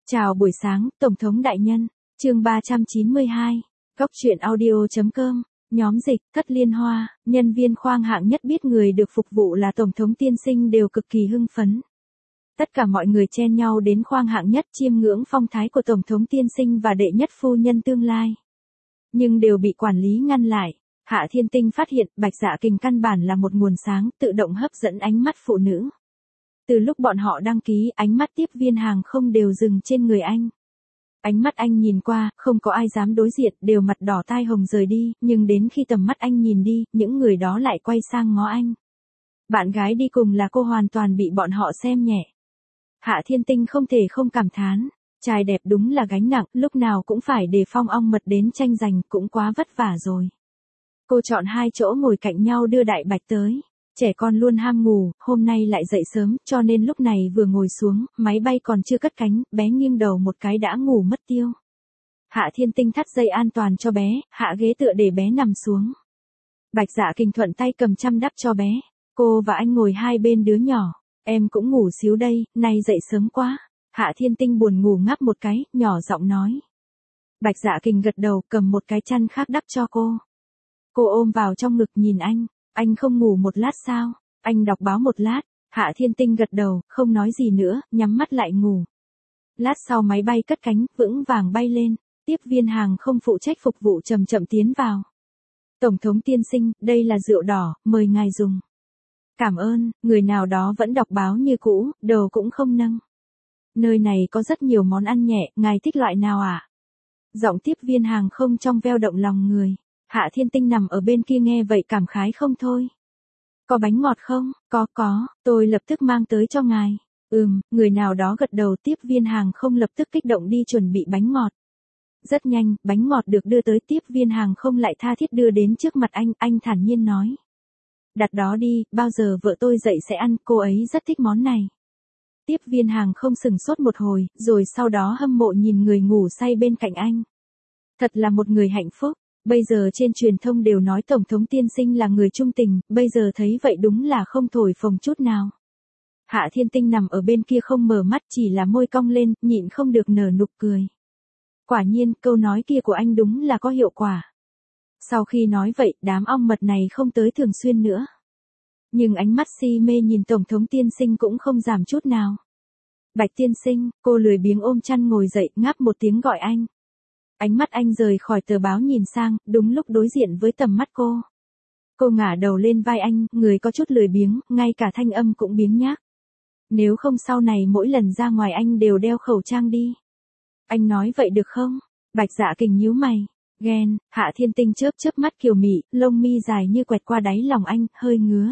Chào buổi sáng, Tổng thống đại nhân. Chương 392. Góc truyện audio.com. Nhóm dịch, Thất Liên Hoa, nhân viên khoang hạng nhất biết người được phục vụ là Tổng thống tiên sinh đều cực kỳ hưng phấn. Tất cả mọi người chen nhau đến khoang hạng nhất chiêm ngưỡng phong thái của Tổng thống tiên sinh và đệ nhất phu nhân tương lai. Nhưng đều bị quản lý ngăn lại. Hạ Thiên Tinh phát hiện Bạch Dạ Kình căn bản là một nguồn sáng tự động hấp dẫn ánh mắt phụ nữ. Từ lúc bọn họ đăng ký, ánh mắt tiếp viên hàng không đều dừng trên người anh. Ánh mắt anh nhìn qua, không có ai dám đối diện, đều mặt đỏ tai hồng rời đi, nhưng đến khi tầm mắt anh nhìn đi, những người đó lại quay sang ngó anh. Bạn gái đi cùng là cô hoàn toàn bị bọn họ xem nhẹ. Hạ Thiên Tinh không thể không cảm thán, trai đẹp đúng là gánh nặng, lúc nào cũng phải đề phong ong mật đến tranh giành, cũng quá vất vả rồi. Cô chọn hai chỗ ngồi cạnh nhau đưa Đại Bạch tới. Trẻ con luôn ham ngủ, hôm nay lại dậy sớm, cho nên lúc này vừa ngồi xuống, máy bay còn chưa cất cánh, bé nghiêng đầu một cái đã ngủ mất tiêu. Hạ Thiên Tinh thắt dây an toàn cho bé, hạ ghế tựa để bé nằm xuống. Bạch Dạ Kình thuận tay cầm chăn đắp cho bé. Cô và anh ngồi hai bên đứa nhỏ. Em cũng ngủ xíu đây, nay dậy sớm quá. Hạ Thiên Tinh buồn ngủ ngáp một cái, nhỏ giọng nói. Bạch Dạ Kình gật đầu, cầm một cái chăn khác đắp cho cô. Cô ôm vào trong ngực nhìn anh. Anh không ngủ một lát sao? Anh đọc báo một lát. Hạ Thiên Tinh gật đầu, không nói gì nữa, nhắm mắt lại ngủ. Lát sau máy bay cất cánh, vững vàng bay lên. Tiếp viên hàng không phụ trách phục vụ chậm chậm tiến vào. Tổng thống tiên sinh, đây là rượu đỏ, mời ngài dùng. Cảm ơn, người nào đó vẫn đọc báo như cũ, đầu cũng không nâng. Nơi này có rất nhiều món ăn nhẹ, ngài thích loại nào ạ? Giọng tiếp viên hàng không trong veo động lòng người. Hạ Thiên Tinh nằm ở bên kia nghe vậy cảm khái không thôi. Có bánh ngọt không? Có, tôi lập tức mang tới cho ngài. Người nào đó gật đầu, tiếp viên hàng không lập tức kích động đi chuẩn bị bánh ngọt. Rất nhanh, bánh ngọt được đưa tới, tiếp viên hàng không lại tha thiết đưa đến trước mặt anh thản nhiên nói. Đặt đó đi, bao giờ vợ tôi dậy sẽ ăn, cô ấy rất thích món này. Tiếp viên hàng không sừng sốt một hồi, rồi sau đó hâm mộ nhìn người ngủ say bên cạnh anh. Thật là một người hạnh phúc. Bây giờ trên truyền thông đều nói Tổng thống tiên sinh là người trung tình, bây giờ thấy vậy đúng là không thổi phồng chút nào. Hạ Thiên Tinh nằm ở bên kia không mở mắt, chỉ là môi cong lên, nhịn không được nở nụ cười. Quả nhiên, câu nói kia của anh đúng là có hiệu quả. Sau khi nói vậy, đám ong mật này không tới thường xuyên nữa. Nhưng ánh mắt si mê nhìn Tổng thống tiên sinh cũng không giảm chút nào. Bạch tiên sinh, cô lười biếng ôm chăn ngồi dậy, ngáp một tiếng gọi anh. Ánh mắt anh rời khỏi tờ báo nhìn sang, đúng lúc đối diện với tầm mắt cô. Cô ngả đầu lên vai anh, người có chút lười biếng, ngay cả thanh âm cũng biếng nhác. Nếu không sau này mỗi lần ra ngoài anh đều đeo khẩu trang đi. Anh nói vậy được không? Bạch Dạ Kình nhíu mày. Ghen, Hạ Thiên Tinh chớp mắt kiều mị, lông mi dài như quẹt qua đáy lòng anh, hơi ngứa.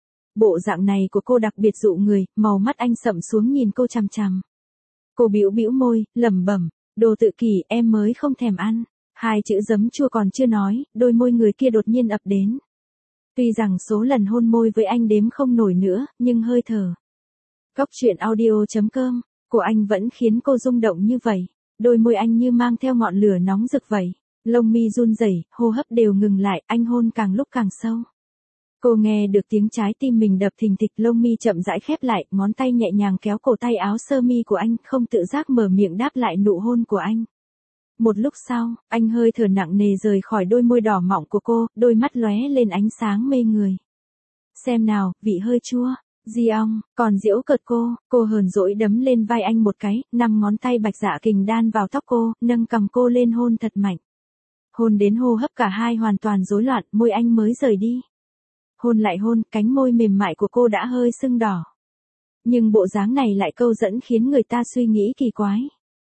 Bộ dạng này của cô đặc biệt dụ người, màu mắt anh sậm xuống nhìn cô chằm chằm. Cô bĩu môi, lẩm bẩm. Đồ tự kỷ, em mới không thèm ăn. Hai chữ giấm chua còn chưa nói, đôi môi người kia đột nhiên ập đến. Tuy rằng số lần hôn môi với anh đếm không nổi nữa, nhưng hơi thở. Góc truyện audio.com, của anh vẫn khiến cô rung động như vậy. Đôi môi anh như mang theo ngọn lửa nóng rực vậy. Lông mi run rẩy, hô hấp đều ngừng lại, anh hôn càng lúc càng sâu. Cô nghe được tiếng trái tim mình đập thình thịch, lông mi chậm rãi khép lại, ngón tay nhẹ nhàng kéo cổ tay áo sơ mi của anh, không tự giác mở miệng đáp lại nụ hôn của anh. Một lúc sau, anh hơi thở nặng nề rời khỏi đôi môi đỏ mọng của cô, đôi mắt lóe lên ánh sáng mê người. Xem nào, vị hơi chua, di ong, còn giễu cợt cô hờn dỗi đấm lên vai anh một cái, 5 ngón tay Bạch Dạ Kình đan vào tóc cô, nâng cằm cô lên hôn thật mạnh. Hôn đến hô hấp cả hai hoàn toàn rối loạn, môi anh mới rời đi. Hôn lại hôn, cánh môi mềm mại của cô đã hơi sưng đỏ. Nhưng bộ dáng này lại câu dẫn khiến người ta suy nghĩ kỳ quái.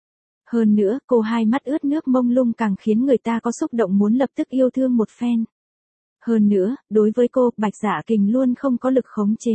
Hơn nữa, cô hai mắt ướt nước mông lung càng khiến người ta có xúc động muốn lập tức yêu thương một phen. Hơn nữa, đối với cô, Bạch Dạ Kình luôn không có lực khống chế.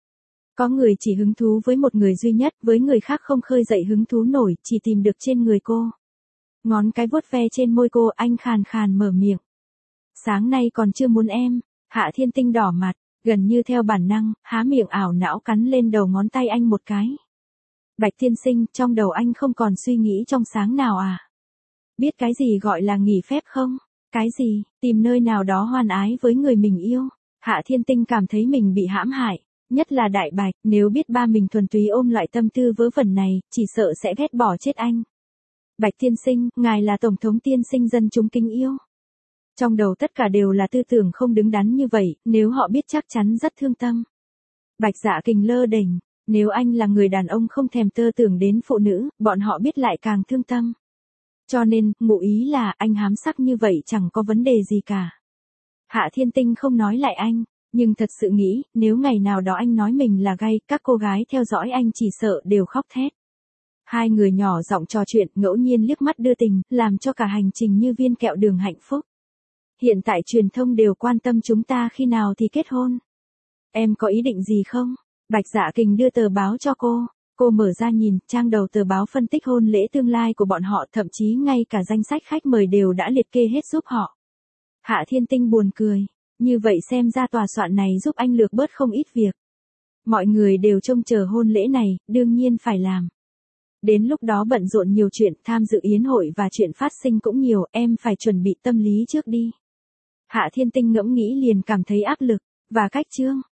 Có người chỉ hứng thú với một người duy nhất, với người khác không khơi dậy hứng thú nổi, chỉ tìm được trên người cô. Ngón cái vuốt ve trên môi cô, anh khàn khàn mở miệng. Sáng nay còn chưa muốn em. Hạ Thiên Tinh đỏ mặt, gần như theo bản năng, há miệng ảo não cắn lên đầu ngón tay anh một cái. Bạch tiên sinh, trong đầu anh không còn suy nghĩ trong sáng nào à? Biết cái gì gọi là nghỉ phép không? Cái gì, tìm nơi nào đó hoan ái với người mình yêu? Hạ Thiên Tinh cảm thấy mình bị hãm hại. Nhất là Đại Bạch, nếu biết ba mình thuần túy ôm loại tâm tư vớ vẩn này, chỉ sợ sẽ ghét bỏ chết anh. Bạch tiên sinh, ngài là tổng thống tiên sinh dân chúng kính yêu. Trong đầu tất cả đều là tư tưởng không đứng đắn như vậy, nếu họ biết chắc chắn rất thương tâm. Bạch Dạ Kình lơ đễnh, nếu anh là người đàn ông không thèm tơ tưởng đến phụ nữ, bọn họ biết lại càng thương tâm. Cho nên, ngụ ý là anh hám sắc như vậy chẳng có vấn đề gì cả. Hạ Thiên Tinh không nói lại anh, nhưng thật sự nghĩ, nếu ngày nào đó anh nói mình là gay, các cô gái theo dõi anh chỉ sợ đều khóc thét. Hai người nhỏ giọng trò chuyện, ngẫu nhiên liếc mắt đưa tình, làm cho cả hành trình như viên kẹo đường hạnh phúc. Hiện tại truyền thông đều quan tâm chúng ta khi nào thì kết hôn. Em có ý định gì không? Bạch Dạ Kình đưa tờ báo cho cô. Cô mở ra nhìn, trang đầu tờ báo phân tích hôn lễ tương lai của bọn họ, thậm chí ngay cả danh sách khách mời đều đã liệt kê hết giúp họ. Hạ Thiên Tinh buồn cười. Như vậy xem ra tòa soạn này giúp anh lược bớt không ít việc. Mọi người đều trông chờ hôn lễ này, đương nhiên phải làm. Đến lúc đó bận rộn nhiều chuyện, tham dự yến hội và chuyện phát sinh cũng nhiều, em phải chuẩn bị tâm lý trước đi. Hạ Thiên Tinh ngẫm nghĩ liền cảm thấy áp lực, và cách chương.